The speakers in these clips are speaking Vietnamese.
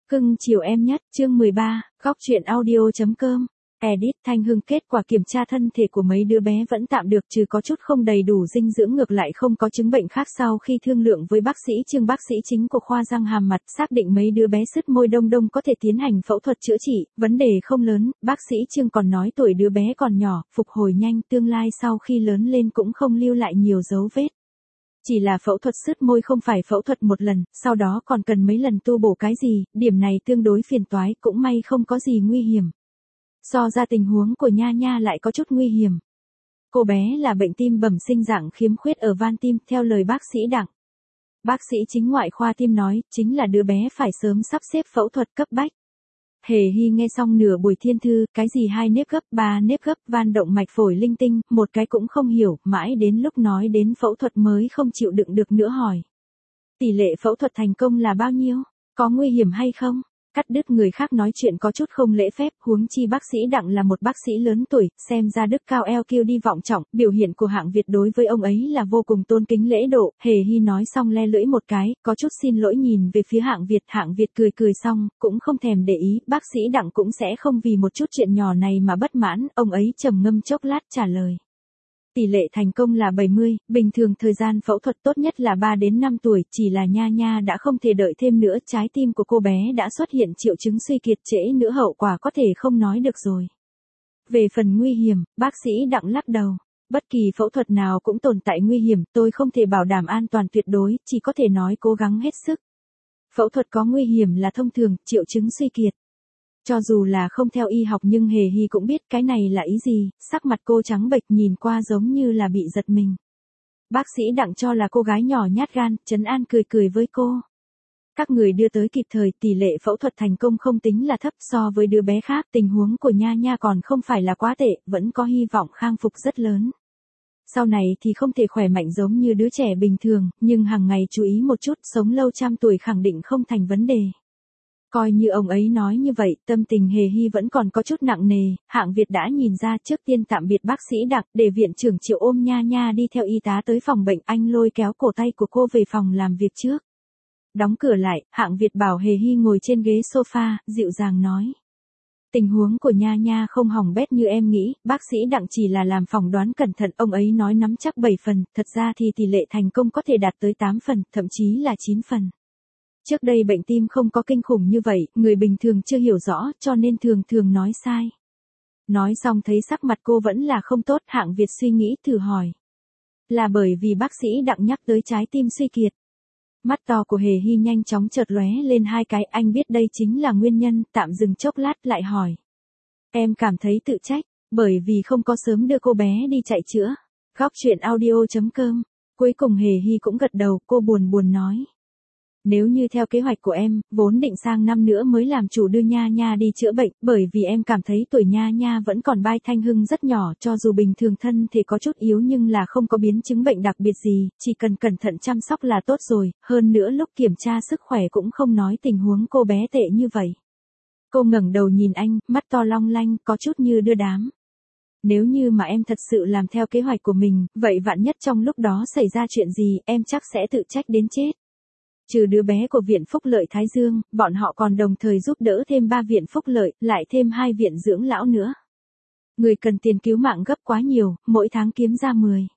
Cưng chiều em nhất, chương 13, góc truyện audio.com. Edit Thanh Hưng kết quả kiểm tra thân thể của mấy đứa bé vẫn tạm được, trừ có chút không đầy đủ dinh dưỡng, ngược lại không có chứng bệnh khác. Sau khi thương lượng với bác sĩ Trương, bác sĩ chính của khoa răng hàm mặt, xác định mấy đứa bé sứt môi đông có thể tiến hành phẫu thuật chữa trị, vấn đề không lớn. Bác sĩ Trương còn nói tuổi đứa bé còn nhỏ, phục hồi nhanh, tương lai sau khi lớn lên cũng không lưu lại nhiều dấu vết. Chỉ là phẫu thuật sứt môi không phải phẫu thuật một lần, sau đó còn cần mấy lần tu bổ cái gì, điểm này tương đối phiền toái, cũng may không có gì nguy hiểm. So ra tình huống của Nha Nha lại có chút nguy hiểm. Cô bé là bệnh tim bẩm sinh dạng khiếm khuyết ở van tim, theo lời bác sĩ Đặng. Bác sĩ chính ngoại khoa tim nói, chính là đứa bé phải sớm sắp xếp phẫu thuật cấp bách. Hề Hy nghe xong nửa buổi thiên thư, cái gì 2 nếp gấp, 3 nếp gấp, van động mạch phổi linh tinh, một cái cũng không hiểu, mãi đến lúc nói đến phẫu thuật mới không chịu đựng được nữa hỏi. Tỷ lệ phẫu thuật thành công là bao nhiêu? Có nguy hiểm hay không? Cắt đứt người khác nói chuyện có chút không lễ phép, huống chi bác sĩ Đặng là một bác sĩ lớn tuổi, xem ra đức cao eo kiêu đi vọng trọng, biểu hiện của Hạng Việt đối với ông ấy là vô cùng tôn kính lễ độ. Hề Hy nói xong le lưỡi một cái, có chút xin lỗi nhìn về phía Hạng Việt cười xong, cũng không thèm để ý, bác sĩ Đặng cũng sẽ không vì một chút chuyện nhỏ này mà bất mãn, ông ấy trầm ngâm chốc lát trả lời. Tỷ lệ thành công là 70, bình thường thời gian phẫu thuật tốt nhất là 3 đến 5 tuổi, chỉ là Nha Nha đã không thể đợi thêm nữa, trái tim của cô bé đã xuất hiện triệu chứng suy kiệt, trễ nữa hậu quả có thể không nói được rồi. Về phần nguy hiểm, bác sĩ Đặng lắc đầu. Bất kỳ phẫu thuật nào cũng tồn tại nguy hiểm, tôi không thể bảo đảm an toàn tuyệt đối, chỉ có thể nói cố gắng hết sức. Phẫu thuật có nguy hiểm là thông thường, triệu chứng suy kiệt. Cho dù là không theo y học nhưng Hề Hy cũng biết cái này là ý gì, sắc mặt cô trắng bệch nhìn qua giống như là bị giật mình. Bác sĩ Đặng cho là cô gái nhỏ nhát gan, trấn an cười với cô. Các người đưa tới kịp thời, tỷ lệ phẫu thuật thành công không tính là thấp, so với đứa bé khác, tình huống của Nha Nha còn không phải là quá tệ, vẫn có hy vọng khang phục rất lớn. Sau này thì không thể khỏe mạnh giống như đứa trẻ bình thường, nhưng hàng ngày chú ý một chút, sống lâu trăm tuổi khẳng định không thành vấn đề. Coi như ông ấy nói như vậy, tâm tình Hề Hy vẫn còn có chút nặng nề. Hạng Việt đã nhìn ra, trước tiên tạm biệt bác sĩ Đặng, để viện trưởng Triệu ôm Nha Nha đi theo y tá tới phòng bệnh, anh lôi kéo cổ tay của cô về phòng làm việc trước. Đóng cửa lại, Hạng Việt bảo Hề Hy ngồi trên ghế sofa, dịu dàng nói. Tình huống của Nha Nha không hỏng bét như em nghĩ, bác sĩ Đặng chỉ là làm phỏng đoán cẩn thận, ông ấy nói nắm chắc 7 phần, thật ra thì tỷ lệ thành công có thể đạt tới 8 phần, thậm chí là 9 phần. Trước đây bệnh tim không có kinh khủng như vậy, người bình thường chưa hiểu rõ, cho nên thường nói sai. Nói xong thấy sắc mặt cô vẫn là không tốt, Hạng Việt suy nghĩ thử hỏi. Là bởi vì bác sĩ Đặng nhắc tới trái tim suy kiệt. Mắt to của Hề Hy nhanh chóng chợt lóe lên hai cái, anh biết đây chính là nguyên nhân, tạm dừng chốc lát lại hỏi. Em cảm thấy tự trách, bởi vì không có sớm đưa cô bé đi chạy chữa. Góc truyện audio.com. Cuối cùng Hề Hy cũng gật đầu, cô buồn nói. Nếu như theo kế hoạch của em, vốn định sang năm nữa mới làm chủ đưa Nha Nha đi chữa bệnh, bởi vì em cảm thấy tuổi Nha Nha vẫn còn bai Thanh Hưng rất nhỏ, cho dù bình thường thân thể có chút yếu nhưng là không có biến chứng bệnh đặc biệt gì, chỉ cần cẩn thận chăm sóc là tốt rồi, hơn nữa lúc kiểm tra sức khỏe cũng không nói tình huống cô bé tệ như vậy. Cô ngẩng đầu nhìn anh, mắt to long lanh, có chút như đưa đám. Nếu như mà em thật sự làm theo kế hoạch của mình, vậy vạn nhất trong lúc đó xảy ra chuyện gì, em chắc sẽ tự trách đến chết. Trừ đứa bé của Viện Phúc Lợi Thái Dương, bọn họ còn đồng thời giúp đỡ thêm 3 viện phúc lợi, lại thêm 2 viện dưỡng lão nữa. Người cần tiền cứu mạng gấp quá nhiều, mỗi tháng kiếm ra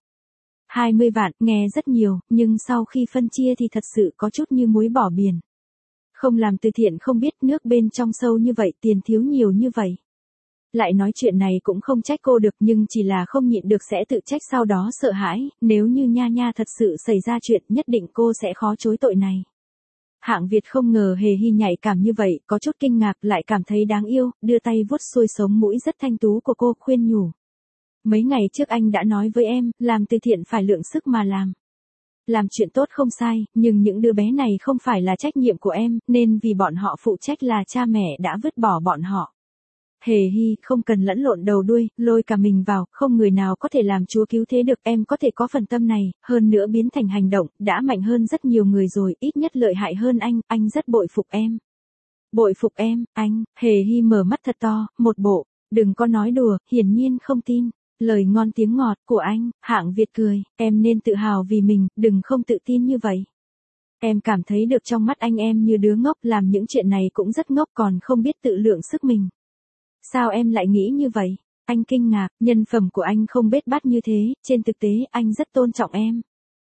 20 vạn, nghe rất nhiều, nhưng sau khi phân chia thì thật sự có chút như muối bỏ biển. Không làm từ thiện không biết nước bên trong sâu như vậy, tiền thiếu nhiều như vậy. Lại nói chuyện này cũng không trách cô được, nhưng chỉ là không nhịn được sẽ tự trách, sau đó sợ hãi, nếu như Nha Nha thật sự xảy ra chuyện, nhất định cô sẽ khó chối tội này. Hạng Việt không ngờ Hề Hy nhạy cảm như vậy, có chút kinh ngạc, lại cảm thấy đáng yêu, đưa tay vuốt xuôi sống mũi rất thanh tú của cô, khuyên nhủ. Mấy ngày trước anh đã nói với em, làm từ thiện phải lượng sức mà làm. Làm chuyện tốt không sai, nhưng những đứa bé này không phải là trách nhiệm của em, nên vì bọn họ phụ trách là cha mẹ đã vứt bỏ bọn họ. Hề Hy, không cần lẫn lộn đầu đuôi, lôi cả mình vào, không người nào có thể làm Chúa cứu thế được, em có thể có phần tâm này, hơn nữa biến thành hành động, đã mạnh hơn rất nhiều người rồi, ít nhất lợi hại hơn anh rất bội phục em. Bội phục em, anh, Hề Hy mở mắt thật to, một bộ, đừng có nói đùa, hiển nhiên không tin. Lời ngon tiếng ngọt của anh, Hạng Việt cười, em nên tự hào vì mình, đừng không tự tin như vậy. Em cảm thấy được trong mắt anh em như đứa ngốc, làm những chuyện này cũng rất ngốc còn không biết tự lượng sức mình. Sao em lại nghĩ như vậy? Anh kinh ngạc, nhân phẩm của anh không bết bát như thế, trên thực tế anh rất tôn trọng em.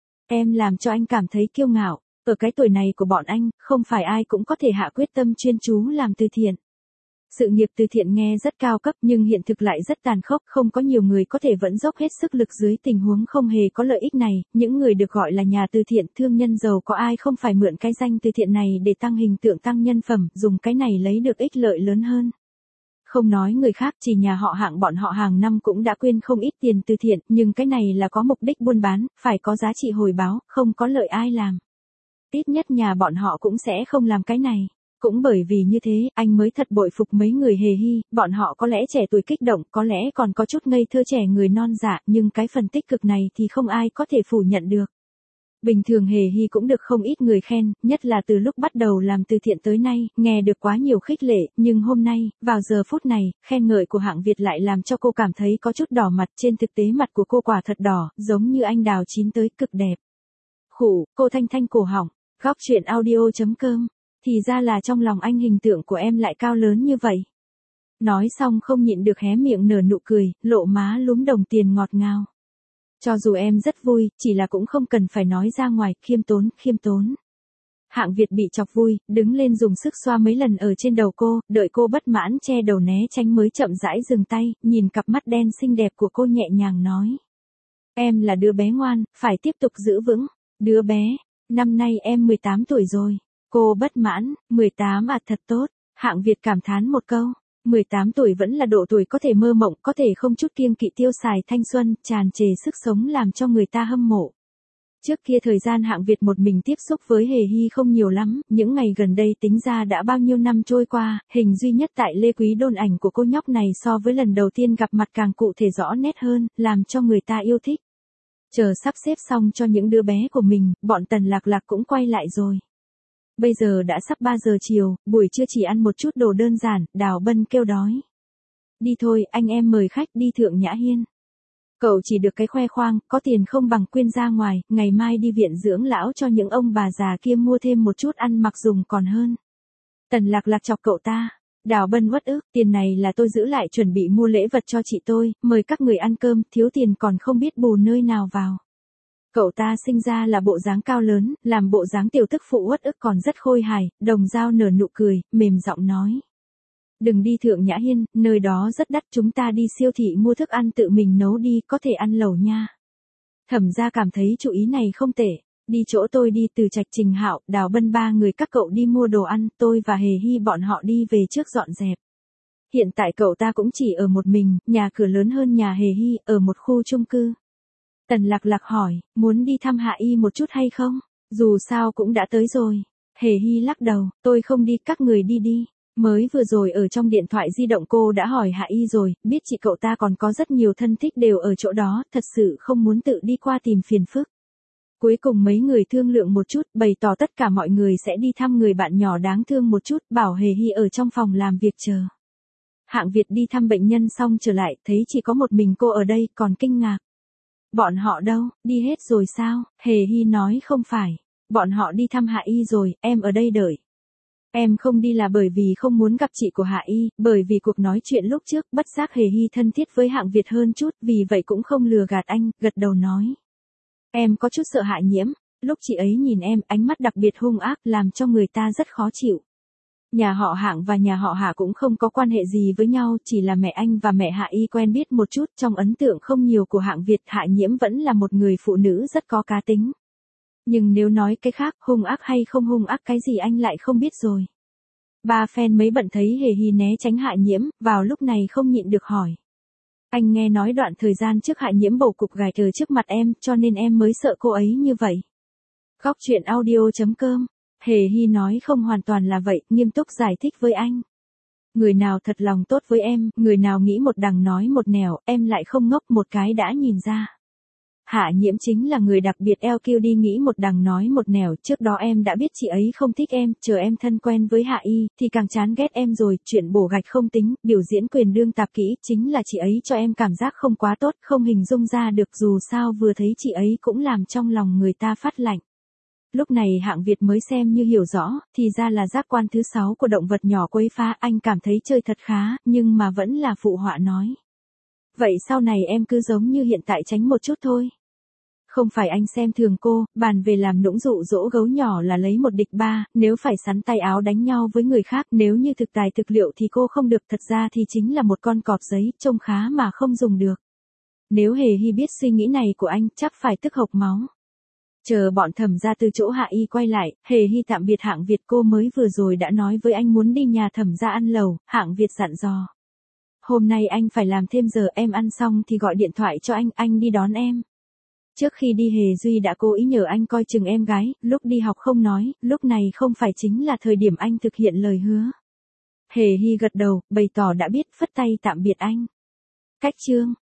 Em làm cho anh cảm thấy kiêu ngạo, ở cái tuổi này của bọn anh, không phải ai cũng có thể hạ quyết tâm chuyên chú làm từ thiện. Sự nghiệp từ thiện nghe rất cao cấp nhưng hiện thực lại rất tàn khốc, không có nhiều người có thể vẫn dốc hết sức lực dưới tình huống không hề có lợi ích này, những người được gọi là nhà từ thiện, thương nhân giàu có ai không phải mượn cái danh từ thiện này để tăng hình tượng tăng nhân phẩm, dùng cái này lấy được ích lợi lớn hơn. Không nói người khác, chỉ nhà họ Hạng bọn họ hàng năm cũng đã quyên không ít tiền từ thiện, nhưng cái này là có mục đích buôn bán, phải có giá trị hồi báo, không có lợi ai làm. Ít nhất nhà bọn họ cũng sẽ không làm cái này. Cũng bởi vì như thế, anh mới thật bội phục mấy người hề hy, bọn họ có lẽ trẻ tuổi kích động, có lẽ còn có chút ngây thơ trẻ người non dạ, nhưng cái phần tích cực này thì không ai có thể phủ nhận được. Bình thường hề hy cũng được không ít người khen, nhất là từ lúc bắt đầu làm từ thiện tới nay, nghe được quá nhiều khích lệ, nhưng hôm nay, vào giờ phút này, khen ngợi của Hạng Việt lại làm cho cô cảm thấy có chút đỏ mặt, trên thực tế mặt của cô quả thật đỏ, giống như anh đào chín tới, cực đẹp. Khủ, cô thanh thanh cổ họng, góc chuyện audio.com. Thì ra là trong lòng anh hình tượng của em lại cao lớn như vậy. Nói xong không nhịn được hé miệng nở nụ cười, lộ má lúm đồng tiền ngọt ngào. Cho dù em rất vui, chỉ là cũng không cần phải nói ra ngoài, khiêm tốn, khiêm tốn. Hạng Việt bị chọc vui, đứng lên dùng sức xoa mấy lần ở trên đầu cô, đợi cô bất mãn che đầu né tránh mới chậm rãi dừng tay, nhìn cặp mắt đen xinh đẹp của cô nhẹ nhàng nói. Em là đứa bé ngoan, phải tiếp tục giữ vững. Đứa bé, năm nay em 18 tuổi rồi. Cô bất mãn, 18 à, thật tốt. Hạng Việt cảm thán một câu. 18 tuổi vẫn là độ tuổi có thể mơ mộng, có thể không chút kiêng kỵ tiêu xài thanh xuân, tràn trề sức sống làm cho người ta hâm mộ. Trước kia thời gian Hạng Việt một mình tiếp xúc với hề hy không nhiều lắm, những ngày gần đây tính ra đã bao nhiêu năm trôi qua, hình duy nhất tại Lê Quý Đôn ảnh của cô nhóc này so với lần đầu tiên gặp mặt càng cụ thể rõ nét hơn, làm cho người ta yêu thích. Chờ sắp xếp xong cho những đứa bé của mình, bọn Tần Lạc Lạc cũng quay lại rồi. Bây giờ đã sắp 3 giờ chiều, buổi trưa chỉ ăn một chút đồ đơn giản, Đào Bân kêu đói. Đi thôi, anh em mời khách đi Thượng Nhã Hiên. Cậu chỉ được cái khoe khoang, có tiền không bằng quyên ra ngoài, ngày mai đi viện dưỡng lão cho những ông bà già kia mua thêm một chút ăn mặc dùng còn hơn. Tần Lạc Lạc chọc cậu ta. Đào Bân uất ức, tiền này là tôi giữ lại chuẩn bị mua lễ vật cho chị tôi, mời các người ăn cơm, thiếu tiền còn không biết bù nơi nào vào. Cậu ta sinh ra là bộ dáng cao lớn, làm bộ dáng tiểu tức phụ uất ức còn rất khôi hài, Đồng Dao nở nụ cười, mềm giọng nói. Đừng đi Thượng Nhã Hiên, nơi đó rất đắt, chúng ta đi siêu thị mua thức ăn tự mình nấu đi, có thể ăn lẩu nha. Thẩm gia cảm thấy chủ ý này không tệ. Đi chỗ tôi đi, Từ Trạch, Trình Hạo, Đào Bân ba người các cậu đi mua đồ ăn, tôi và Hề Hy bọn họ đi về trước dọn dẹp. Hiện tại cậu ta cũng chỉ ở một mình, nhà cửa lớn hơn nhà Hề Hy, ở một khu chung cư. Tần Lạc Lạc hỏi, muốn đi thăm Hạ Y một chút hay không? Dù sao cũng đã tới rồi. Hề Hy lắc đầu, tôi không đi, các người đi đi. Mới vừa rồi ở trong điện thoại di động cô đã hỏi Hạ Y rồi, biết chị cậu ta còn có rất nhiều thân thích đều ở chỗ đó, thật sự không muốn tự đi qua tìm phiền phức. Cuối cùng mấy người thương lượng một chút, bày tỏ tất cả mọi người sẽ đi thăm người bạn nhỏ đáng thương một chút, bảo Hề Hy ở trong phòng làm việc chờ. Hạng Việt đi thăm bệnh nhân xong trở lại, thấy chỉ có một mình cô ở đây, còn kinh ngạc. Bọn họ đâu, đi hết rồi sao? Hề Hy nói không phải. Bọn họ đi thăm Hạ Y rồi, em ở đây đợi. Em không đi là bởi vì không muốn gặp chị của Hạ Y, bởi vì cuộc nói chuyện lúc trước, bất giác Hề Hy thân thiết với Hạng Việt hơn chút, vì vậy cũng không lừa gạt anh, gật đầu nói. Em có chút sợ Hạ Nhiễm, lúc chị ấy nhìn em, ánh mắt đặc biệt hung ác, làm cho người ta rất khó chịu. Nhà họ Hạng và nhà họ Hạ cũng không có quan hệ gì với nhau, chỉ là mẹ anh và mẹ Hạ Y quen biết một chút, trong ấn tượng không nhiều của Hạng Việt, Hạ Nhiễm vẫn là một người phụ nữ rất có cá tính. Nhưng nếu nói cái khác, hung ác hay không hung ác cái gì anh lại không biết rồi. Ba fan mấy bận thấy Hề Hy né tránh Hạ Nhiễm, vào lúc này không nhịn được hỏi. Anh nghe nói đoạn thời gian trước Hạ Nhiễm bầu cục gài ở trước mặt em, cho nên em mới sợ cô ấy như vậy. Góc chuyện audio.com. Hề Hy nói không hoàn toàn là vậy, nghiêm túc giải thích với anh. Người nào thật lòng tốt với em, người nào nghĩ một đằng nói một nẻo, em lại không ngốc, một cái đã nhìn ra. Hạ Nhiễm chính là người đặc biệt LQD, nghĩ một đằng nói một nẻo, trước đó em đã biết chị ấy không thích em, chờ em thân quen với Hạ Y, thì càng chán ghét em rồi, chuyện bổ gạch không tính, biểu diễn quyền đương tạp kỹ, chính là chị ấy cho em cảm giác không quá tốt, không hình dung ra được, dù sao vừa thấy chị ấy cũng làm trong lòng người ta phát lạnh. Lúc này Hạng Việt mới xem như hiểu rõ, thì ra là giác quan thứ 6 của động vật nhỏ quấy phá, anh cảm thấy chơi thật khá, nhưng mà vẫn là phụ họa nói. Vậy sau này em cứ giống như hiện tại tránh một chút thôi. Không phải anh xem thường cô, bàn về làm nũng dụ dỗ gấu nhỏ là lấy một địch ba, nếu phải sắn tay áo đánh nhau với người khác, nếu như thực tài thực liệu thì cô không được, thật ra thì chính là một con cọp giấy, trông khá mà không dùng được. Nếu Hề Hy biết suy nghĩ này của anh, chắc phải tức hộc máu. Chờ bọn Thẩm gia từ chỗ Hạ Y quay lại, Hề Hy tạm biệt Hạng Việt, cô mới vừa rồi đã nói với anh muốn đi nhà Thẩm gia ăn lẩu, Hạng Việt dặn dò. Hôm nay anh phải làm thêm giờ, em ăn xong thì gọi điện thoại cho anh đi đón em. Trước khi đi Hề Duy đã cố ý nhờ anh coi chừng em gái, lúc đi học không nói, lúc này không phải chính là thời điểm anh thực hiện lời hứa. Hề Hy gật đầu, bày tỏ đã biết, phất tay tạm biệt anh. Cách chương